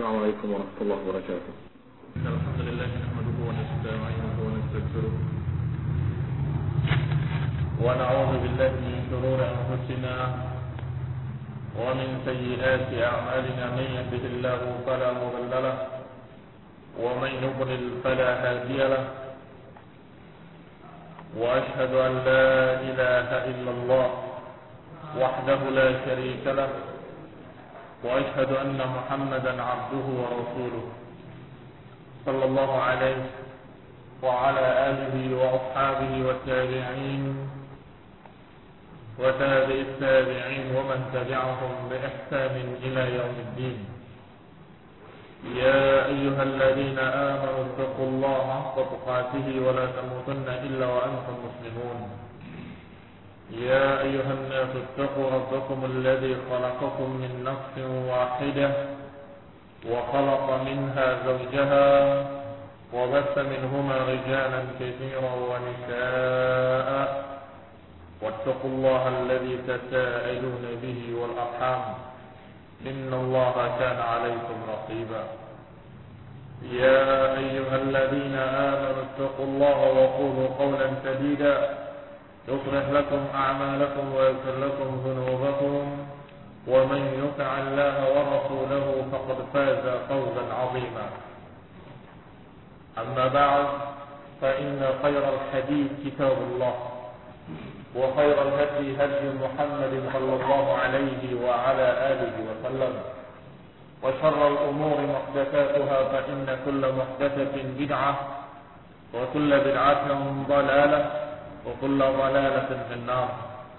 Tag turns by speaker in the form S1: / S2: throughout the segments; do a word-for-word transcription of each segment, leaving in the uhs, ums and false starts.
S1: السلام عليكم ورحمة الله وبركاته.
S2: الحمد لله نحمده ونستعينه ونستغفره ونعوذ بالله من شرور أنفسنا ومن سيئات أعمالنا. من يهده الله فلا مضل له ومن يضلل فلا هادي له، وأشهد أن لا إله إلا الله وحده لا شريك له، وأشهد أن محمدا عبده ورسوله صلى الله عليه وعلى آله وأصحابه والتابعين وتابع التابعين ومن تبعهم بإحسان إلى يوم الدين. يا أيها الذين آمنوا اتقوا الله حق تقاته ولا تموتن إلا وأنتم مسلمون. يا أيها الناس اتقوا ربكم الذي خلقكم من نفس واحدة وخلق منها زوجها وبث منهما رجالا كثيرا ونساء، واتقوا الله الذي تساءلون به والأرحام إن الله كان عليكم رقيبا. يا أيها الذين آمنوا اتقوا الله وقولوا قولا سديدا يصلح لكم أعمالكم ويغفر لكم ذنوبكم، ومن يطع الله ورسوله فقد فاز فوزا عظيما. أما بعد، فإن خير الحديث كتاب الله، وخير الهدي هدي محمد صلى الله عليه وعلى آله وسلم، وشر الأمور محدثاتها، فإن كل محدثة بدعة وكل بدعة ضلالة وكل ضلالة في النار.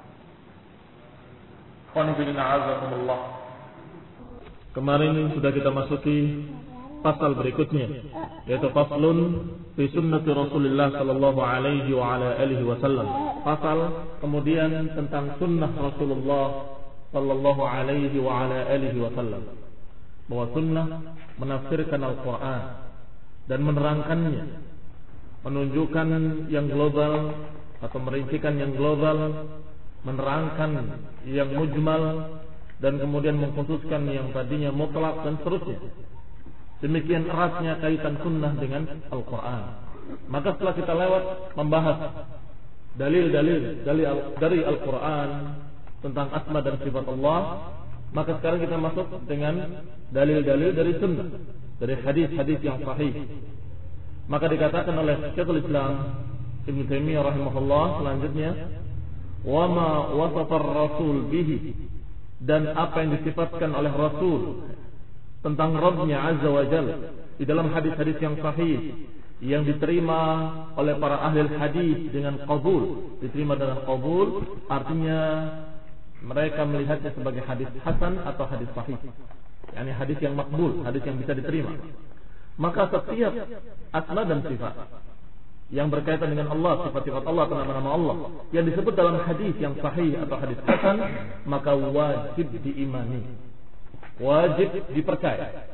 S2: Kemarin sudah kita masuki pasal berikutnya, yaitu faslun fi sunnati Rasulullah sallallahu alaihi wa ala alihi wasallam. Pasal kemudian tentang sunnah Rasulullah sallallahu alaihi wa ala alihi wasallam. Bahwa sunnah menafsirkan Al-Quran dan menerangkannya, menunjukkan yang global atau merincikan yang global, menerangkan yang mujmal, dan kemudian mengkhususkan yang tadinya mutlak dan seterusnya. Demikian eratnya kaitan sunnah dengan Al-Quran. Maka setelah kita lewat membahas dalil-dalil dari Al-Quran tentang asma dan sifat Allah, maka sekarang kita masuk dengan dalil-dalil dari sunnah, dari hadis-hadis yang sahih. Maka dikatakan oleh Syekhul Islam Ibnu Taimiyah rahimahullah selanjutnya, wa ma wasafa ar-rasul bihi, dan apa yang disifatkan oleh Rasul tentang Rabbnya Azza wa Jalla di dalam hadis-hadis yang sahih yang diterima oleh para ahli hadis dengan qabul. Diterima dengan qabul artinya mereka melihatnya sebagai hadis hasan atau hadis sahih, yakni hadis yang makbul, hadis yang bisa diterima. Maka setiap asma dan sifat yang berkaitan dengan Allah, sifat-sifat Allah atau nama-nama Allah yang disebut dalam hadis yang sahih atau hadis hasan, maka wajib diimani, wajib dipercaya.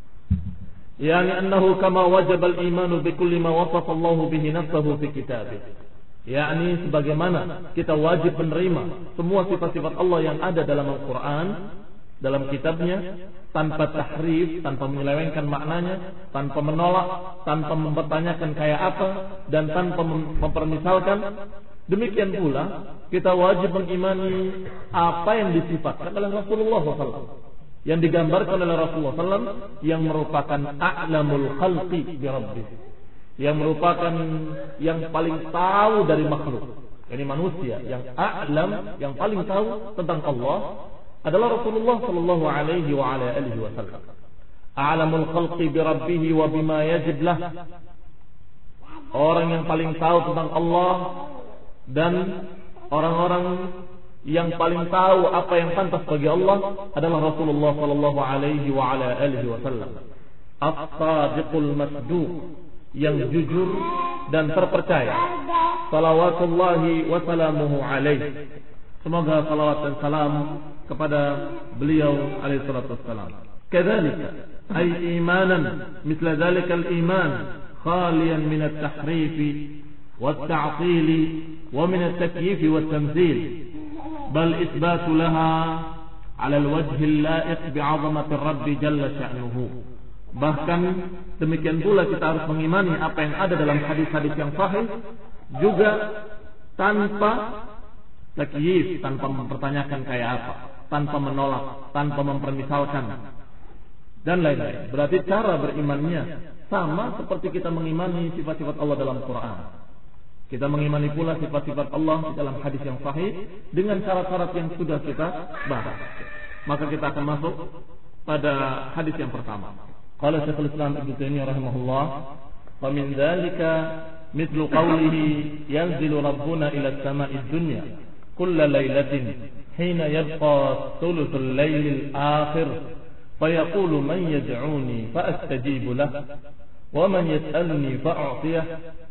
S2: Yani annahu kama wajib al-imanu bi kulli ma wasafa Allah bihi nafsuhu fi kitabih. Yani sebagaimana kita wajib menerima semua sifat-sifat Allah yang ada dalam Al-Quran, dalam kitabnya, tanpa tahrif, tanpa menyelewengkan maknanya, tanpa menolak, tanpa mempertanyakan kayak apa, dan tanpa mempermisalkan. Demikian pula kita wajib mengimani apa yang disifatkan oleh Rasulullah shallallahu alaihi wasallam, yang digambarkan oleh Rasulullah shallallahu alaihi wasallam, yang merupakan a'lamul khalqi bi rabbih, yang merupakan yang paling tahu dari makhluk, yakni manusia, yang a'lam, yang paling tahu tentang Allah adalah Rasulullah sallallahu alaihi wa ala alihi wasallam. A'lamul khalqi bi rabbih wa bima yajib lah. Orang yang paling tahu tentang Allah dan orang-orang yang paling tahu apa yang pantas bagi Allah adalah Rasulullah sallallahu alaihi wa ala alihi wasallam. As-sadiqul masduq, yang jujur dan terpercaya. Salawatullahi wa salamuhu alaihi. Semoga salawat dan salam kepada beliau alaihi salatu wassalam. Kadzalika ay imanan mithla dzalika al-iman khaliyan min at-tahrif wat-ta'til wa min at-takyif wat-tamthil, bal itsbatu laha ala al-wajh al-la'iq bi'azamati ar-rabb jalla sha'nuhu Bahkan demikian pula kita harus mengimani apa yang ada dalam hadis-hadis yang sahih juga tanpa takyif, tanpa mempertanyakan kayak apa, tanpa menolak, tanpa mempermisalkan dan lain-lain. Berarti cara berimannya sama seperti kita mengimani sifat-sifat Allah dalam Quran. Kita mengimani pula sifat-sifat Allah di dalam hadis yang sahih dengan syarat-syarat yang sudah kita bahas. Maka kita akan masuk pada hadis yang pertama. Qala Syekhul Islam Ibnu Taimiyah rahimahullah, "Wa min dzalika mithlu qawlihi yanzilu rabbuna ila as-sama'i ad-dunya kulla lailatin hina yabqa thuluthul lailil akhir fayaqulu man yad'uni fa astajibu lahu wa man yas'aluni fa a'tiyah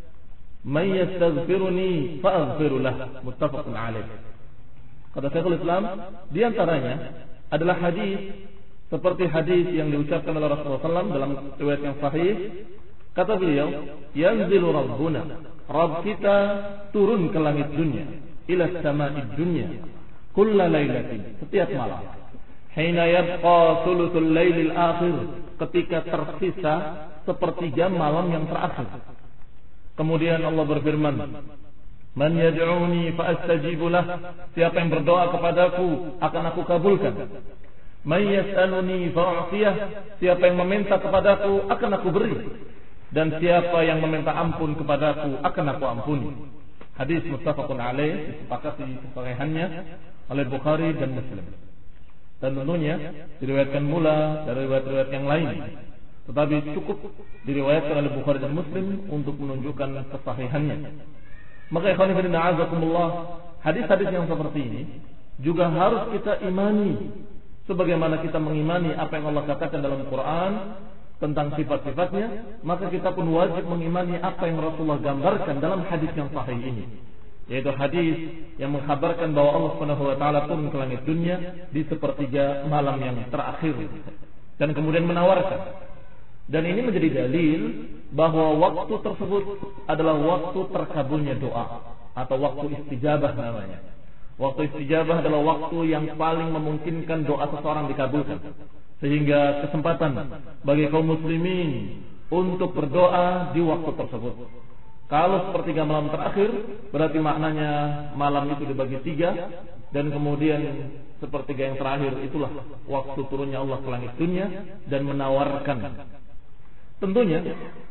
S2: man yastaghfiruni fa aghfir lahu." Muttafaqun alaih. Kata Syekhul Islam, di antaranya adalah hadis seperti hadis yang diucapkan oleh Rasulullah shallallahu alaihi wasallam dalam riwayat yang sahih. Kata beliau, yanzilu rabbuna, Rabb kita turun ke langit dunia, ila sama'id dunya, kulla lailatin, setiap malam. Hina yabqa thuluthul lailil akhir, ketika tersisa sepertiga malam yang terakhir. Kemudian Allah berfirman, man yad'uni fa astajibu lah, siapa yang berdoa kepadaku akan aku kabulkan. Man yas'aluni fa'atiyah, siapa yang meminta kepadaku akan aku beri, dan siapa yang meminta ampun kepadaku akan aku ampuni. Hadis muttafaqun alaih, disepakati kesahihannya oleh Bukhari dan Muslim. Dan tentunya diriwayatkan mula dari riwayat-riwayat yang lain, tetapi cukup diriwayatkan oleh Bukhari dan Muslim untuk menunjukkan kesahihannya. Maka ikhwan fillah a'azakumullah, hadis-hadis yang seperti ini juga harus kita imani sebagaimana kita mengimani apa yang Allah katakan dalam Quran tentang sifat-sifatnya. Maka kita pun wajib mengimani apa yang Rasulullah gambarkan dalam hadis yang sahih ini, yaitu hadis yang mengkhabarkan bahwa Allah Subhanahu wa taala turun ke langit dunia di sepertiga malam yang terakhir dan kemudian menawarkan. Dan ini menjadi dalil bahwa waktu tersebut adalah waktu terkabulnya doa atau waktu istijabah namanya. Waktu istijabah adalah waktu yang paling memungkinkan doa seseorang dikabulkan, sehingga kesempatan bagi kaum muslimin untuk berdoa di waktu tersebut. Kalau sepertiga malam terakhir, berarti maknanya malam itu dibagi tiga, dan kemudian sepertiga yang terakhir itulah waktu turunnya Allah ke langit dunia dan menawarkan. Tentunya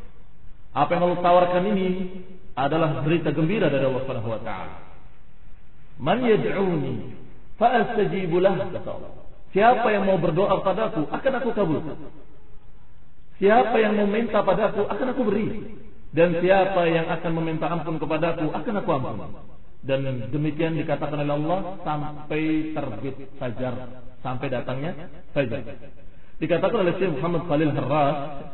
S2: apa yang Allah tawarkan ini adalah berita gembira dari Allah Subhanahu wa taala. Man yad'uni fa astajibu lah, kata Allah. Siapa yang mau berdoa padaku akan aku kabulkan. Siapa yang meminta padaku akan aku beri, dan siapa yang akan meminta ampun kepadaku akan aku ampuni. Dan demikian dikatakan oleh Allah sampai terbit fajar, sampai datangnya fajar. Dikatakan oleh Syekh Muhammad Khalil Harras,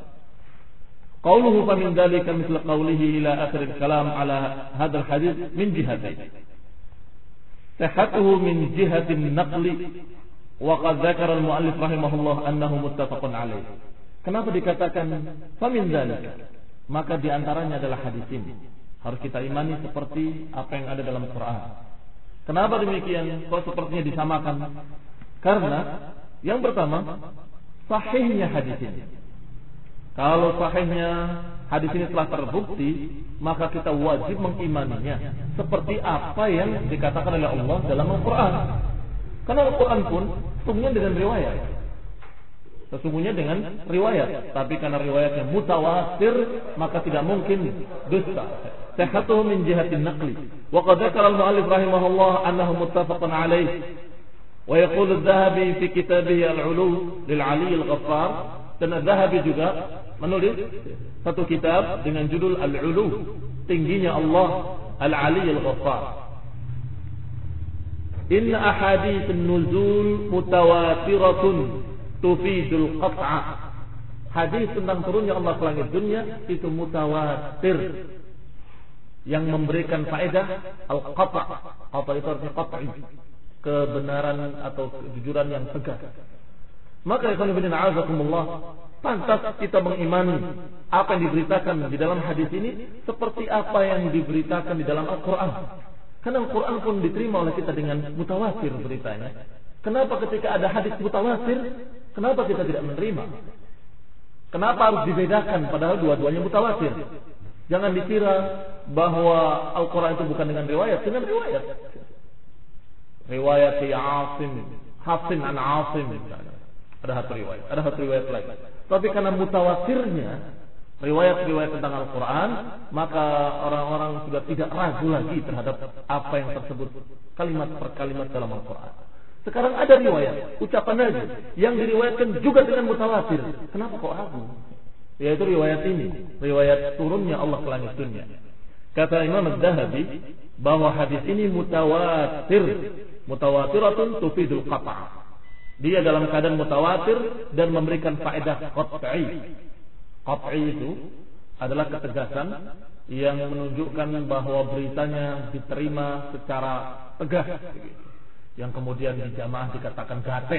S2: qauluhu fa min dzalika mithla qawlihi ila akhir al-kalam ala hadzal hadits min jihatain. Sihhatuhu min jihatin naqli wa qad dzakara al-muallif rahimahullah annahu muttafaqun alaih. Kenapa dikatakan fa min dzalika? Maka di antaranya adalah hadis ini. Harus kita imani seperti apa yang ada dalam Quran. Kenapa demikian? Kok sepertinya disamakan? Karena yang pertama, sahihnya hadis ini. Kalau sahihnya hadis ini telah terbukti, maka kita wajib mengimaninya seperti apa yang dikatakan oleh Allah dalam Al-Quran. Karena Al-Quran pun sesungguhnya dengan riwayat, sesungguhnya dengan riwayat. Tapi karena riwayatnya mutawatir, maka tidak mungkin dusta. Sihhatuhu min jihatin naqli. Wa qad dzakara al-mu'allif rahimahullah annahu muttafaqun alaih. Wa yaqulu adh-Dhahabi fi kitabih al-'Ulu lil-'Ali al-Ghaffar. Dan adh-Dhahabi juga menulis satu kitab dengan judul Al-'Ulu, tingginya Allah, Al-'Ali Al-Ghaffar. Inna ahadits an-nuzul mutawatiratun tufidul qat'a. Hadis tentang turunnya Allah ke langit dunia itu mutawatir, yang memberikan faedah al-qata'. Qata' itu artinya qat'i, kebenaran atau kejujuran yang tegas. Maka ikhwan fillah a'azakumullah, pantas kita mengimani apa yang diberitakan di dalam hadis ini seperti apa yang diberitakan di dalam Al-Quran. Karena Al-Quran pun diterima oleh kita dengan mutawatir beritanya. Kenapa ketika ada hadis mutawatir, kenapa kita tidak menerima? Kenapa harus dibedakan padahal dua-duanya mutawatir? Jangan dikira bahwa Al-Quran itu bukan dengan riwayat, dengan riwayat. Riwayat Asim, Hafsin an Asim, ada satu riwayat, ada satu riwayat lagi. Tapi karena mutawatirnya riwayat-riwayat tentang Al-Quran, maka orang-orang sudah tidak ragu lagi terhadap apa yang tersebut kalimat per kalimat dalam Al-Quran. Sekarang ada riwayat, ucapan Nabi yang diriwayatkan juga dengan mutawatir. Kenapa kok ragu? Yaitu riwayat ini, riwayat turunnya Allah ke langit dunia. Kata Imam Az-Zahabi bahwa hadis ini mutawatir, mutawatiratun tufidul qata'. Dia dalam keadaan mutawatir dan memberikan faedah qat'i. Qat'i itu adalah ketegasan yang menunjukkan bahwa beritanya diterima secara tegas, yang kemudian di jamaah dikatakan gate.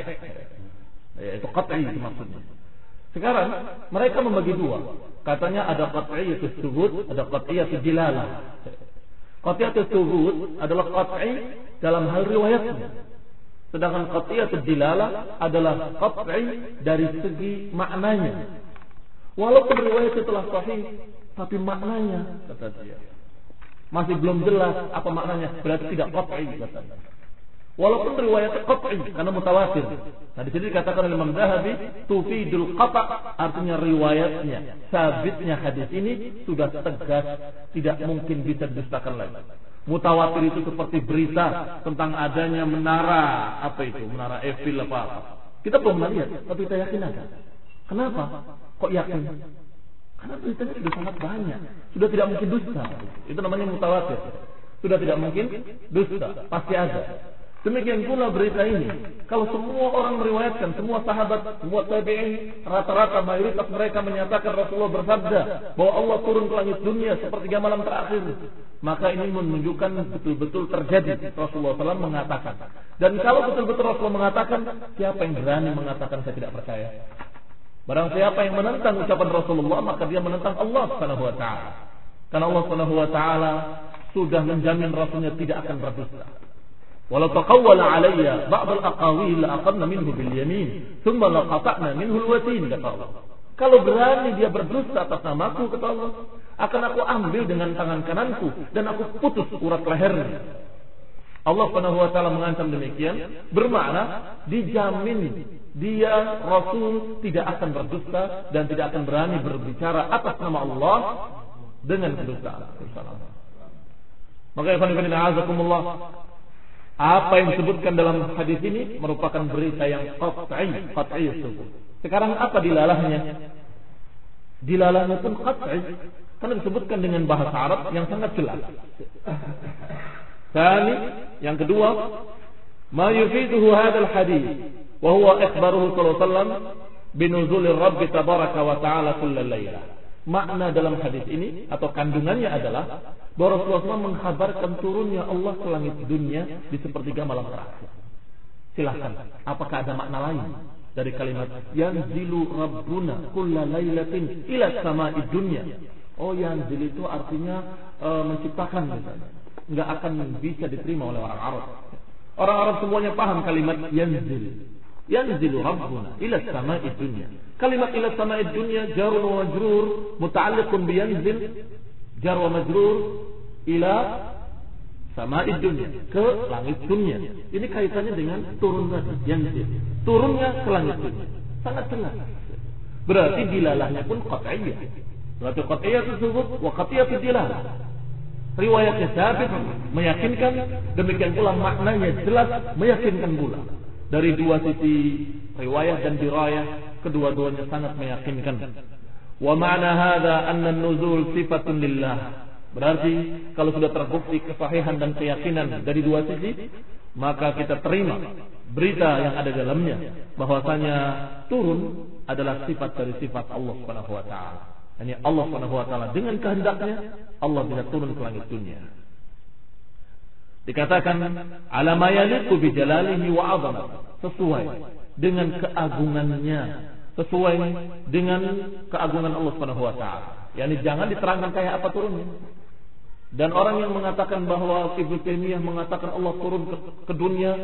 S2: Itu qat'i itu maksudnya. Sekarang mereka membagi dua. Katanya ada qat'iyatus tsubut, ada qat'iyatud dilalah. Qat'iyatus tsubut adalah qat'i dalam hal riwayatnya. Sedangkan qat'iyatud dilalah adalah qat'i dari segi maknanya. Walaupun riwayat itu telah sahih, tapi maknanya kata dia masih belum jelas apa maknanya, berarti tidak qat'i katanya. Walaupun riwayat qat'i karena mutawatir. Nah di sini dikatakan oleh Imam Zahabi tufidul qata', artinya riwayatnya, sabitnya hadis ini sudah tegas, tidak mungkin bisa didustakan lagi. Mutawatir itu seperti berita tentang adanya menara apa itu, menara Eiffel apa apa. Kita belum melihat, tapi kita yakin ada. Kenapa? Kok yakin? Karena beritanya sudah sangat banyak, sudah tidak mungkin dusta. Itu namanya mutawatir. Sudah tidak mungkin dusta, pasti ada. Demikian pula berita ini, kalau semua orang meriwayatkan, semua sahabat, semua tabi'in, rata-rata mayoritas mereka menyatakan Rasulullah bersabda bahwa Allah turun ke langit dunia sepertiga malam terakhir, maka ini menunjukkan betul-betul terjadi. Rasulullah shallallahu alaihi wasallam mengatakan. Dan kalau betul-betul Rasulullah mengatakan, siapa yang berani mengatakan saya tidak percaya? Barang siapa yang menentang ucapan Rasulullah, maka dia menentang Allah subhanahu wa ta'ala. Karena Allah subhanahu wa ta'ala sudah menjamin Rasulnya tidak akan berdusta. Walau taqawwala alayya ba'd al-aqawil la aqadna minhu bil yamin thumma la qata'na minhu al-watin, kata Allah. Kalau berani dia berdusta atas namaku, kata Allah, akan aku ambil dengan tangan kananku dan aku putus urat lehernya. Allah Subhanahu wa taala mengancam demikian, bermakna dijamin dia Rasul tidak akan berdusta dan tidak akan berani berbicara atas nama Allah dengan kedustaan. Maka ikhwan fillah azakumullah, apa yang disebutkan dalam hadis ini merupakan berita yang qat'i, qat'i tersebut. Sekarang apa dilalahnya? Dilalahnya pun qat'i karena disebutkan dengan bahasa Arab yang sangat jelas. Tsani, yang kedua, ma yufiduhu hadzal hadis wa huwa ikhbaruhu sallallahu alaihi wasallam binuzulir rabb tabaraka wa ta'ala kullal lailah. Makna dalam hadis ini atau kandungannya adalah bahwa Rasulullah shallallahu alaihi wasallam mengkhabarkan turunnya Allah ke langit dunia di sepertiga malam terakhir. Silakan, apakah ada makna lain dari kalimat yanzilu rabbuna kullal lailatin ila sama'id dunya? Oh, yanzil itu artinya e, menciptakan misalnya. Enggak akan bisa diterima oleh orang Arab. Orang Arab semuanya paham kalimat yanzil. Yanzilu rabbuna ila sama'id dunya. Kalimat ila sama'id dunya jar wa majrur muta'alliqun bi yanzil, jar wa majrur ila sama'id dunya, ke langit dunia. Ini kaitannya dengan turun tadi, yanzil. Turunnya ke langit dunia. Sangat jelas. Berarti dilalahnya pun qat'iyyah. Berarti qat'iyyah tersebut wa qat'iyyah dilalah. Riwayatnya sabit, meyakinkan, demikian pula maknanya jelas, meyakinkan pula. Dari dua sisi riwayat dan dirayah, kedua-duanya sangat meyakinkan. Wa ma'na hadza anna an-nuzul sifatun lillah. Berarti kalau sudah terbukti kesahihan dan keyakinan dari dua sisi, maka kita terima berita yang ada dalamnya bahwasanya turun adalah sifat dari sifat Allah Subhanahu wa taala. Hanya Allah Subhanahu wa taala dengan kehendaknya Allah bisa turun ke langit dunia. Dikatakan ala ma yaliqu bi jalalihi wa 'azamatihi, sesuai dengan keagungannya, sesuai dengan keagungan Allah Subhanahu wa taala. Yani jangan diterangkan kayak apa turunnya. Dan orang yang mengatakan bahwa Ibnu Taimiyah mengatakan Allah turun ke, ke dunia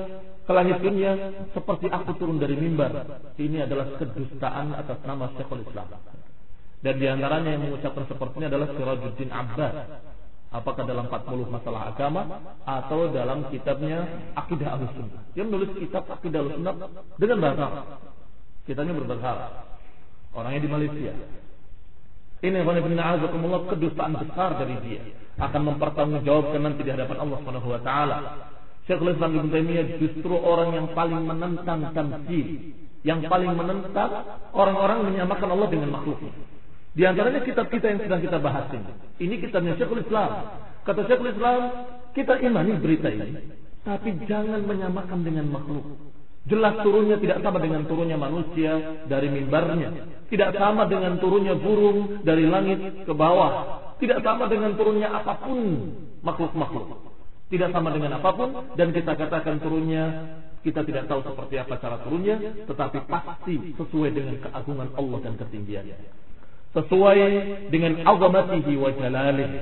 S2: ke langit dunia seperti aku turun dari mimbar. Ini adalah kedustaan atas nama Syekhul Islam. Dan diantaranya yang mengucapkan seperti ini adalah Sirajuddin Abbas. Apakah dalam empat puluh masalah agama atau dalam kitabnya Aqidah Ahlussunnah. Dia menulis kitab Aqidah Ahlussunnah dengan bahasa Arab. Kitabnya berbahasa Arab. Orangnya di Malaysia. Ini a'azakumullah kedustaan besar dari dia. Akan mempertanggungjawabkan nanti di hadapan Allah Subhanahu wa taala. Syekhul Islam Ibnu Taimiyah justru orang yang paling menentang tamtsil, yang paling menentang orang-orang menyamakan Allah dengan makhluknya. Di antaranya kitab kita yang sedang kita bahas ini. Ini kitabnya Syekhul Islam. Kata Syekhul Islam, kita imani berita ini, tapi jangan menyamakan dengan makhluk. Jelas turunnya tidak sama dengan turunnya manusia dari mimbarnya. Tidak sama dengan turunnya burung dari langit ke bawah. Tidak sama dengan turunnya apapun makhluk-makhluk. Tidak sama dengan apapun. Dan kita katakan turunnya, kita tidak tahu seperti apa cara turunnya, tetapi pasti sesuai dengan keagungan Allah dan ketinggiannya, sesuai dengan azamatihi wa jalalihi.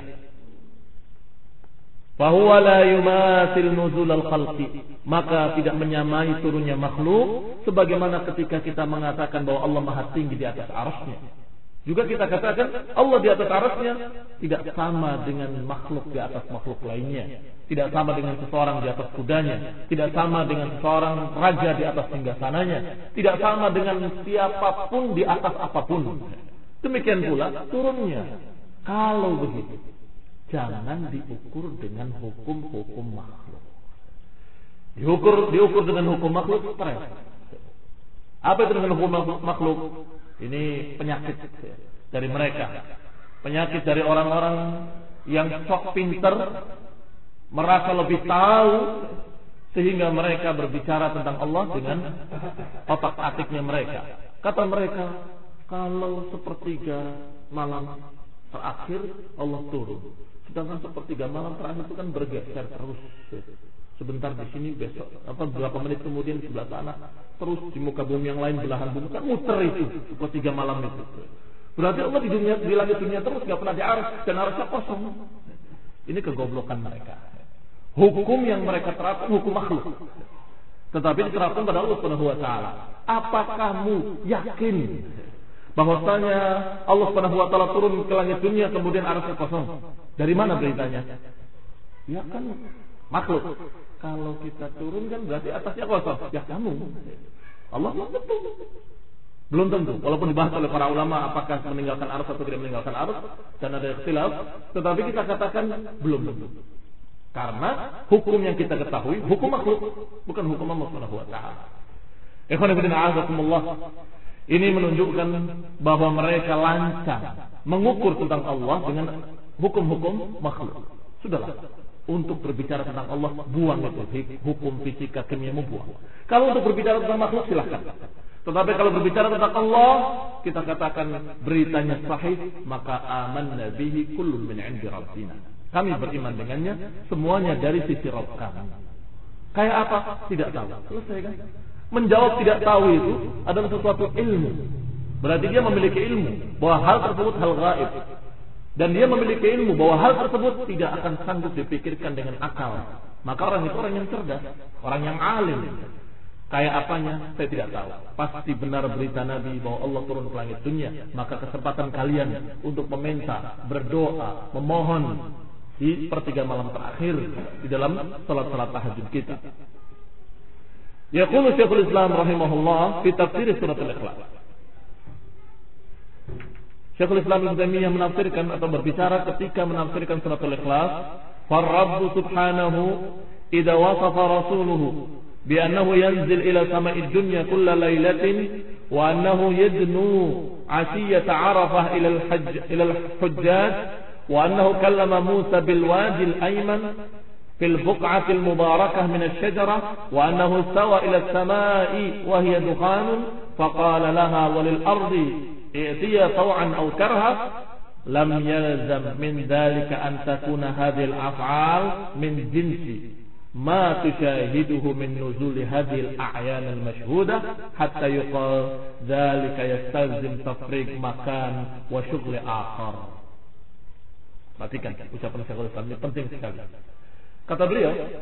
S2: Fahuwa la yumathil nuzul al-khalqi, maka tidak menyamai turunnya makhluk, sebagaimana ketika kita mengatakan bahwa Allah Maha tinggi di atas arasy-Nya. Juga kita katakan Allah di atas arasy-Nya tidak sama dengan makhluk di atas makhluk lainnya. Tidak sama dengan seseorang di atas kudanya. Tidak sama dengan seseorang raja di atas singgasananya. Tidak sama dengan siapapun di atas apapun. Demikian pula turunnya. Kalau begitu, jangan diukur dengan hukum-hukum makhluk. Diukur, diukur dengan hukum makhluk, stres. Apa itu dengan hukum makhluk? Ini penyakit dari mereka. Penyakit dari orang-orang yang sok pinter, merasa lebih tahu, sehingga mereka berbicara tentang Allah dengan otak-atiknya mereka. Kata mereka, kalau sepertiga malam terakhir Allah turun, sedangkan sepertiga malam terakhir itu kan bergeser terus. Sebentar di sini, besok apa beberapa menit kemudian di sebelah sana, terus di muka bumi yang lain, belahan bumi kan muter itu sepertiga malam itu. Berarti Allah di dunia, di langit dunia terus, nggak pernah di arsy, dan arasy kosong. Ini kegoblokan mereka. Hukum yang mereka terapkan hukum makhluk, tetapi diterapkan pada Allah Subhanahu wa taala. Apa kamu yakin bahwasanya Allah Subhanahu wa taala turun ke langit dunia kemudian arasy kosong? Dari mana beritanya? Ya kan makhluk. Kalau kita turun kan berarti atasnya kosong. Ya kamu. Allah belum tentu. Belum tentu. Walaupun dibahas oleh para ulama apakah meninggalkan arasy atau tidak meninggalkan arasy, dan ada ikhtilaf, tetapi kita katakan belum tentu. Karena hukum yang kita ketahui hukum makhluk, bukan hukum Allah Subhanahu wa taala. Ikhwan fillah a'azakumullah. Ini menunjukkan bahwa mereka lancang mengukur tentang Allah dengan hukum-hukum makhluk. Sudahlah, untuk berbicara tentang Allah, buang itu hukum fisika kimiamu, buang. Kalau untuk berbicara tentang makhluk silahkan. Tetapi kalau berbicara tentang Allah, kita katakan beritanya sahih, maka amanna bihi kullun min 'indi rabbina. Kami beriman dengannya, semuanya dari sisi Rabb kami. Kayak apa? Tidak tahu. Selesai kan? Menjawab tidak tahu itu adalah sesuatu ilmu. Berarti dia memiliki ilmu bahwa hal tersebut hal gaib. Dan dia memiliki ilmu bahwa hal tersebut tidak akan sanggup dipikirkan dengan akal. Maka orang itu orang yang cerdas, orang yang alim. Kayak apanya? Saya tidak tahu. Pasti benar berita Nabi bahwa Allah turun ke langit dunia. Maka kesempatan kalian untuk meminta, berdoa, memohon di pertiga malam terakhir di dalam salat-salat tahajud kita. Yaqulu Syekhul Islam rahimahullah fi tafsir surat Al-Ikhlas. Syekhul Islam Ibnu Taimiyah menafsirkan atau berbicara ketika menafsirkan surat Al-Ikhlas, "Far-Rabb subhanahu idza wasafa rasuluhu bi annahu yanzil ila sama'id dunya kulla lailatin wa annahu yadnu 'ashiyata 'Arafah ila al-hajj ila al-hujjaj wa annahu kallama Musa bil wadi al-ayman في البقعة المباركة من الشجرة وأنه استوى إلى السماء وهي دخان فقال لها وللأرض ائتيا طوعا أو كرها لم يلزم من ذلك أن تكون هذه الأفعال من جنس ما تشاهده من نزول هذه الأعيان المشهودة حتى يقال ذلك يستلزم تفريق مكان وشغل آخر. Perhatikan ucapan Syekhul Islam ini penting sekali. Kata beliau,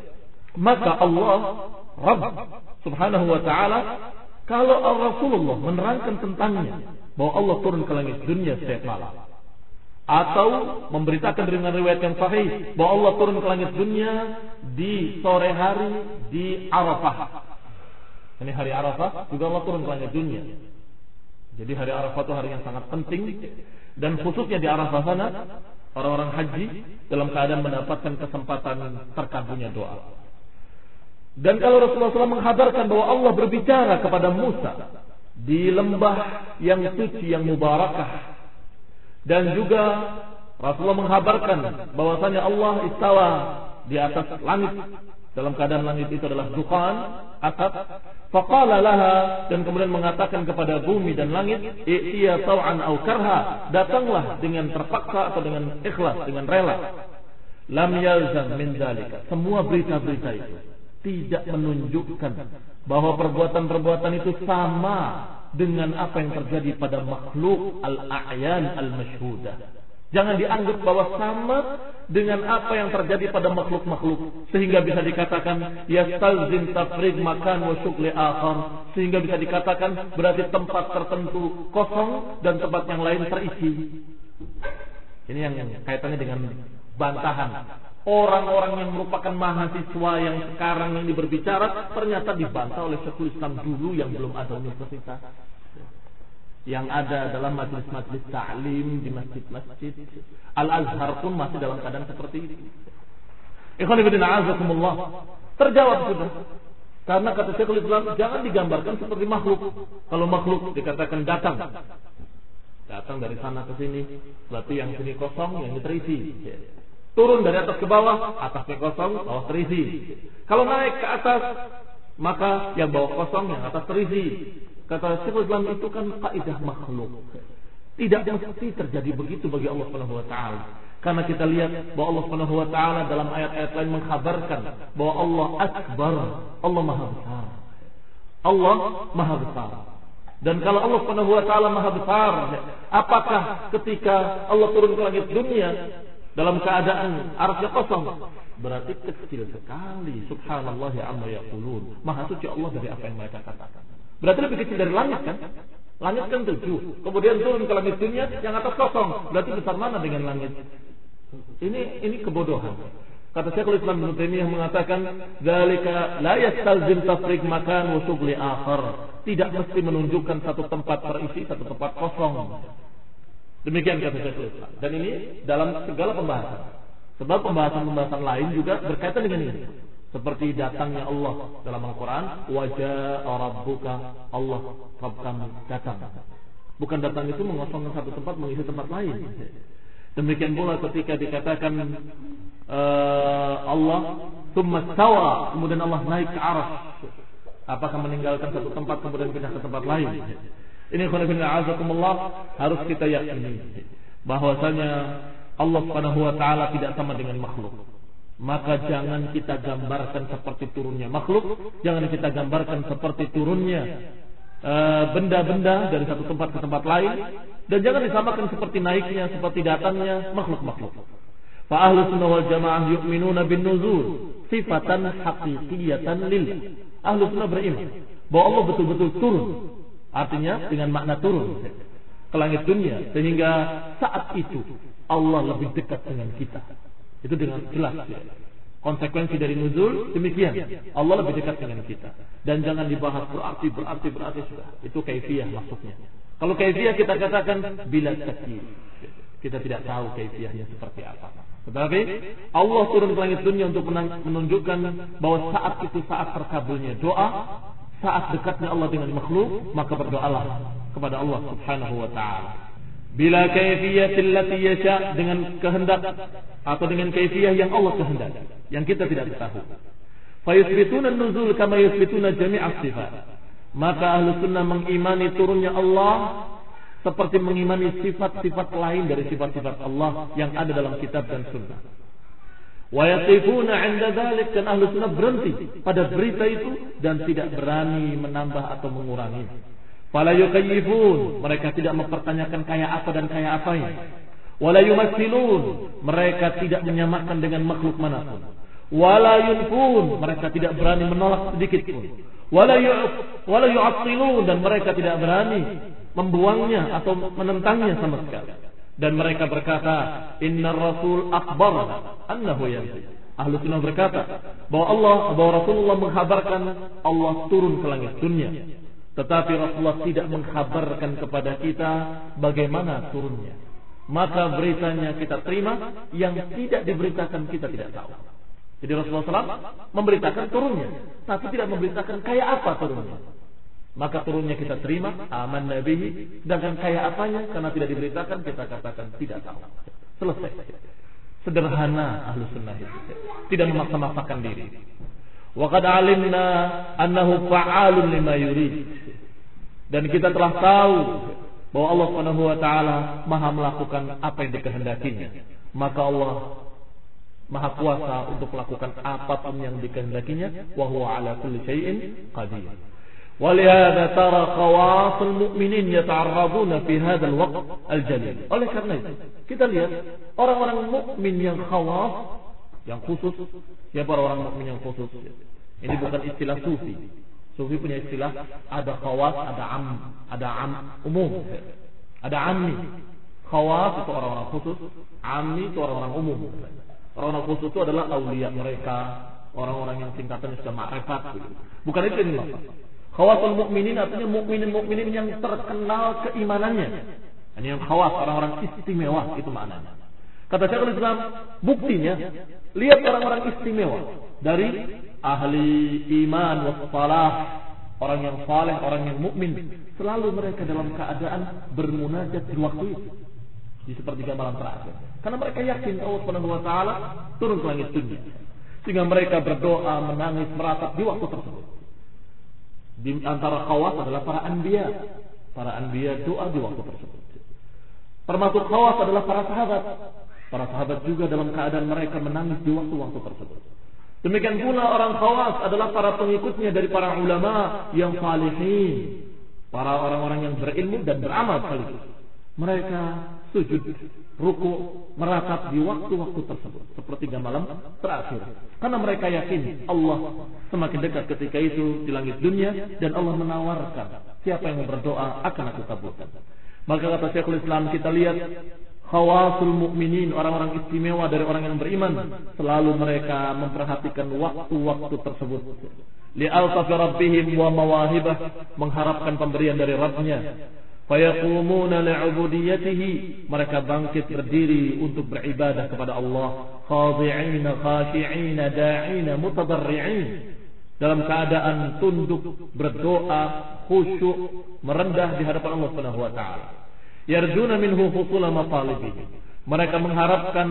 S2: Maka Allah Rabb Subhanahu wa ta'ala, kalau Rasulullah menerangkan tentangnya bahwa Allah turun ke langit dunia setiap malam, atau memberitakan dengan riwayat yang sahih bahwa Allah turun ke langit dunia di sore hari di Arafah. Ini hari Arafah juga Allah turun ke langit dunia. Jadi hari Arafah itu hari yang sangat penting, dan khususnya di Arafah sana orang-orang haji dalam keadaan mendapatkan kesempatan terkabulnya doa. Dan kalau Rasulullah shallallahu alaihi wasallam menghabarkan bahwa Allah berbicara kepada Musa di lembah yang suci yang mubarakah, dan juga Rasulullah menghabarkan bahwasanya Allah istawa di atas langit dalam keadaan langit itu adalah dukhan, asap. Faqala laha, dan kemudian mengatakan kepada bumi dan langit, i'tiya taw'an aw karha, datanglah dengan terpaksa atau dengan ikhlas, dengan rela. Lam yalzam min dzalika, semua berita-berita itu tidak menunjukkan bahwa perbuatan-perbuatan itu sama dengan apa yang terjadi pada makhluk al-a'yan al-masyhudah. Jangan dianggap bahwa sama dengan apa yang terjadi pada makhluk-makhluk, sehingga bisa dikatakan yastalzim tafrid makan wa syughli akhar, sehingga bisa dikatakan berarti tempat tertentu kosong dan tempat yang lain terisi. Ini yang kaitannya dengan bantahan orang-orang yang merupakan mahasiswa yang sekarang ini berbicara, ternyata dibantah oleh Syekhul Islam dulu yang belum ada universitas. Yang ada dalam majlis-majlis ta'lim di masjid-masjid. Al-Azhar pun masih dalam keadaan seperti itu. Ikhwan fillah a'azakumullah. Terjawab sudah. Karena kata Syekhul Islam, jangan digambarkan seperti makhluk. Kalau makhluk dikatakan datang, datang dari sana ke sini, berarti yang sini kosong, yang ini terisi. Turun dari atas ke bawah, atasnya kosong, bawah terisi. Kalau naik ke atas, maka yang bawah kosong, yang atas terisi. Kata Syekhul Islam, itu kan kaidah makhluk. Tidak mesti terjadi begitu bagi Allah Subhanahu wa taala. Karena kita lihat bahwa Allah Subhanahu wa taala dalam ayat-ayat lain mengkhabarkan bahwa Allah akbar, Allah Maha besar. Allah Maha besar. Dan kalau Allah Subhanahu wa taala Maha besar, apakah ketika Allah turun ke langit dunia dalam keadaan arsy kosong? Berarti kecil sekali. Subhanallah amma yaqulun. Maha suci Allah dari apa yang mereka katakan. Berarti lebih kecil dari langit kan? Langit kan tujuh. Kemudian turun ke langit dunia yang atas kosong. Berarti besar mana dengan langit? Ini ini kebodohan. Kata Syekhul Islam Ibnu Taimiyah mengatakan, "Dzalika la yastalzim tafriq makan wa syughli akhar." Tidak mesti menunjukkan satu tempat terisi, satu tempat kosong. Demikian kata Syekhul Islam. Dan ini dalam segala pembahasan. Sebab pembahasan-pembahasan lain juga berkaitan dengan ini. Seperti datangnya Allah dalam Al-Quran, wajah rabbuka, Allah Rabb kamu datang. Bukan datang itu mengosongkan satu tempat mengisi tempat lain. Demikian pula ketika dikatakan uh, Allah tsumma stawa, kemudian Allah naik ke arsy. Apakah meninggalkan satu tempat kemudian pindah ke tempat lain? Ini khonafillah harus kita yakini bahwasanya Allah Subhanahu wa taala tidak sama dengan makhluk. Maka jangan kita gambarkan seperti turunnya makhluk, jangan kita gambarkan seperti turunnya uh, benda-benda dari satu tempat ke tempat lain, dan jangan disamakan seperti naiknya, seperti datangnya makhluk-makhluk. Fa ahlus sunnah wal jamaah yu'minuna bin nuzul sifatan haqiqiyatan lillah. Ahlus sunnah beriman bahwa Allah betul-betul turun, artinya dengan makna turun ke langit dunia, sehingga saat itu Allah lebih dekat dengan kita. Itu dengan jelas ya. Konsekuensi dari nuzul demikian, Allah lebih dekat dengan kita. Dan jangan dibahas berarti berarti berarti sudah. Itu kaifiyah maksudnya. Kalau kaifiyah kita katakan bila takyif. Kita tidak tahu kaifiyahnya seperti apa. Tetapi Allah turun ke langit dunia untuk menunjukkan bahwa saat itu saat terkabulnya doa, saat dekatnya Allah dengan makhluk, maka berdoalah kepada Allah Subhanahu wa taala. Bila kaifiyatil lati yasha, dengan kehendak atau dengan kaifiyah yang Allah kehendaki, yang kita tidak tahu. Fa yusbituna an-nuzul kama yusbituna jami'as sifat. Maka ahlu sunnah mengimani turunnya Allah seperti mengimani sifat-sifat lain dari sifat-sifat Allah yang ada dalam kitab dan sunnah. Wa yaqifuna 'inda dzalik, dan ahlu sunnah berhenti pada berita itu dan tidak berani menambah atau mengurangi. Fala yukayyifun, mereka tidak mempertanyakan kayak apa dan kayak apanya. Wala yumassilun, mereka tidak menyamakan dengan makhluk manapun. wala yunfun, mereka tidak berani menolak sedikit pun, wala yu'af wala yu'attilun, dan mereka tidak berani membuangnya atau menentangnya sama sekali. Dan mereka berkata, innar rasul akhbar annahu yanzil. Ahlu sunnah berkata bahwa Allah, bahwa Rasulullah menghabarkan Allah turun ke langit dunia, tetapi Rasulullah tidak menghabarkan kepada kita bagaimana turunnya. Maka beritanya kita terima, yang tidak diberitakan kita tidak tahu. Jadi Rasulullah shallallahu alaihi wasallam memberitakan turunnya, tapi tidak memberitakan kayak apa turunnya. Maka turunnya kita terima, aman nabihi, sedangkan kayak apanya karena tidak diberitakan kita katakan tidak tahu. Selesai. Sederhana ahlu sunnah itu, tidak memaksa-maksakan diri. Wa qad alimna annahu fa'alun lima yurid, dan kita telah tahu bahwa Allah Subhanahu wa taala Maha melakukan apa yang dikehendakinya. Maka Allah Maha kuasa untuk melakukan apapun yang dikehendakinya, wa huwa ala kulli syai'in qadir. Walihada tara khawasul mu'minin yata'arraduna fi hadzal waqt al-jalil. Oleh karena itu, kita lihat orang-orang mukmin yang khawas, yang khusus. Siapa orang mukmin yang khusus? Ini bukan istilah sufi. Sufi punya istilah, ada khawas, ada am, ada am umum, ada ammi. Khawas itu orang-orang khusus, ammi itu orang-orang umum. Orang-orang khusus itu adalah aulia mereka, orang-orang yang tingkatannya sudah ma'rifat. Bukan itu yang dimaksud. Khawasul mukminin artinya mukminin-mukminin yang terkenal keimanannya. Ini yang khawas, orang-orang istimewa, itu maknanya. Kata Syekhul Islam, buktinya lihat orang-orang istimewa dari ahli iman wassalah, orang yang saleh, orang yang mukmin, selalu mereka dalam keadaan bermunajat di waktu itu, di sepertiga malam terakhir. Karena mereka yakin Allah Subhanahu wa taala turun ke langit dunia, sehingga mereka berdoa, menangis, meratap di waktu tersebut. Di antara khawas adalah para anbiya. Para anbiya doa di waktu tersebut. Termasuk khawas adalah para sahabat. Para sahabat juga dalam keadaan mereka menangis di waktu-waktu tersebut. Demikian pula orang khawas adalah para pengikutnya dari para ulama yang salihin, para orang-orang yang berilmu dan beramal sekaligus. Mereka sujud, ruku, meratap di waktu-waktu tersebut, sepertiga malam terakhir. Karena mereka yakin Allah semakin dekat ketika itu di langit dunia, dan Allah menawarkan siapa yang berdoa akan aku kabulkan. Maka kata Syekhul Islam, kita lihat khawasul mukminin, orang-orang istimewa dari orang yang beriman, selalu mereka memperhatikan waktu-waktu tersebut. Li'altafi rabbihim wa mawahibah, mengharapkan pemberian dari Rabbnya. Fayaqumuna li'ubudiyatihi, mereka bangkit berdiri untuk beribadah kepada Allah, khadi'ina khashi'ina da'ina mutadarri'in, dalam keadaan tunduk, berdoa, khusyuk, merendah di hadapan Allah Subhanahu wa taala. Yarjuna minhu husula matalibihi, mereka mengharapkan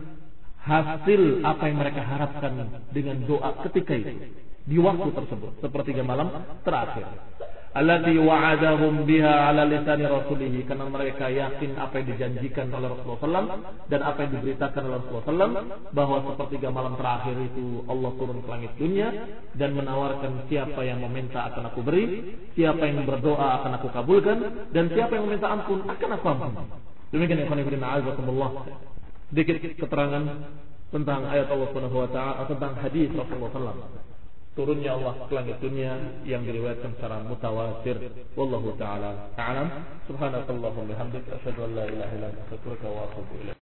S2: hasil apa yang mereka harapkan dengan doa ketika itu, di waktu tersebut, sepertiga malam terakhir. Allati wa'adahum biha ala lisani rasulih, karena mereka yakin apa yang dijanjikan oleh Rasulullah sallallahu alaihi wasallam dan apa yang diberitakan oleh Rasulullah sallallahu alaihi wasallam, bahwa sepertiga malam terakhir itu Allah turun ke langit dunia dan menawarkan siapa yang meminta akan aku beri, siapa yang berdoa akan aku kabulkan, dan siapa yang meminta ampun akan aku ampun. Demikian ya ikhwan fillah, a'azakumullah, sedikit keterangan tentang ayat Allah Subhanahu wa taala, tentang hadis Rasulullah sallallahu alaihi wasallam. Turunnya Allah ke langit dunia yang diriwayatkan secara mutawatir. Wallahu taala a'lam. Subhanakallahumma wa bihamdika asyhadu an la ilaha illa anta astaghfiruka wa atubu ilaik.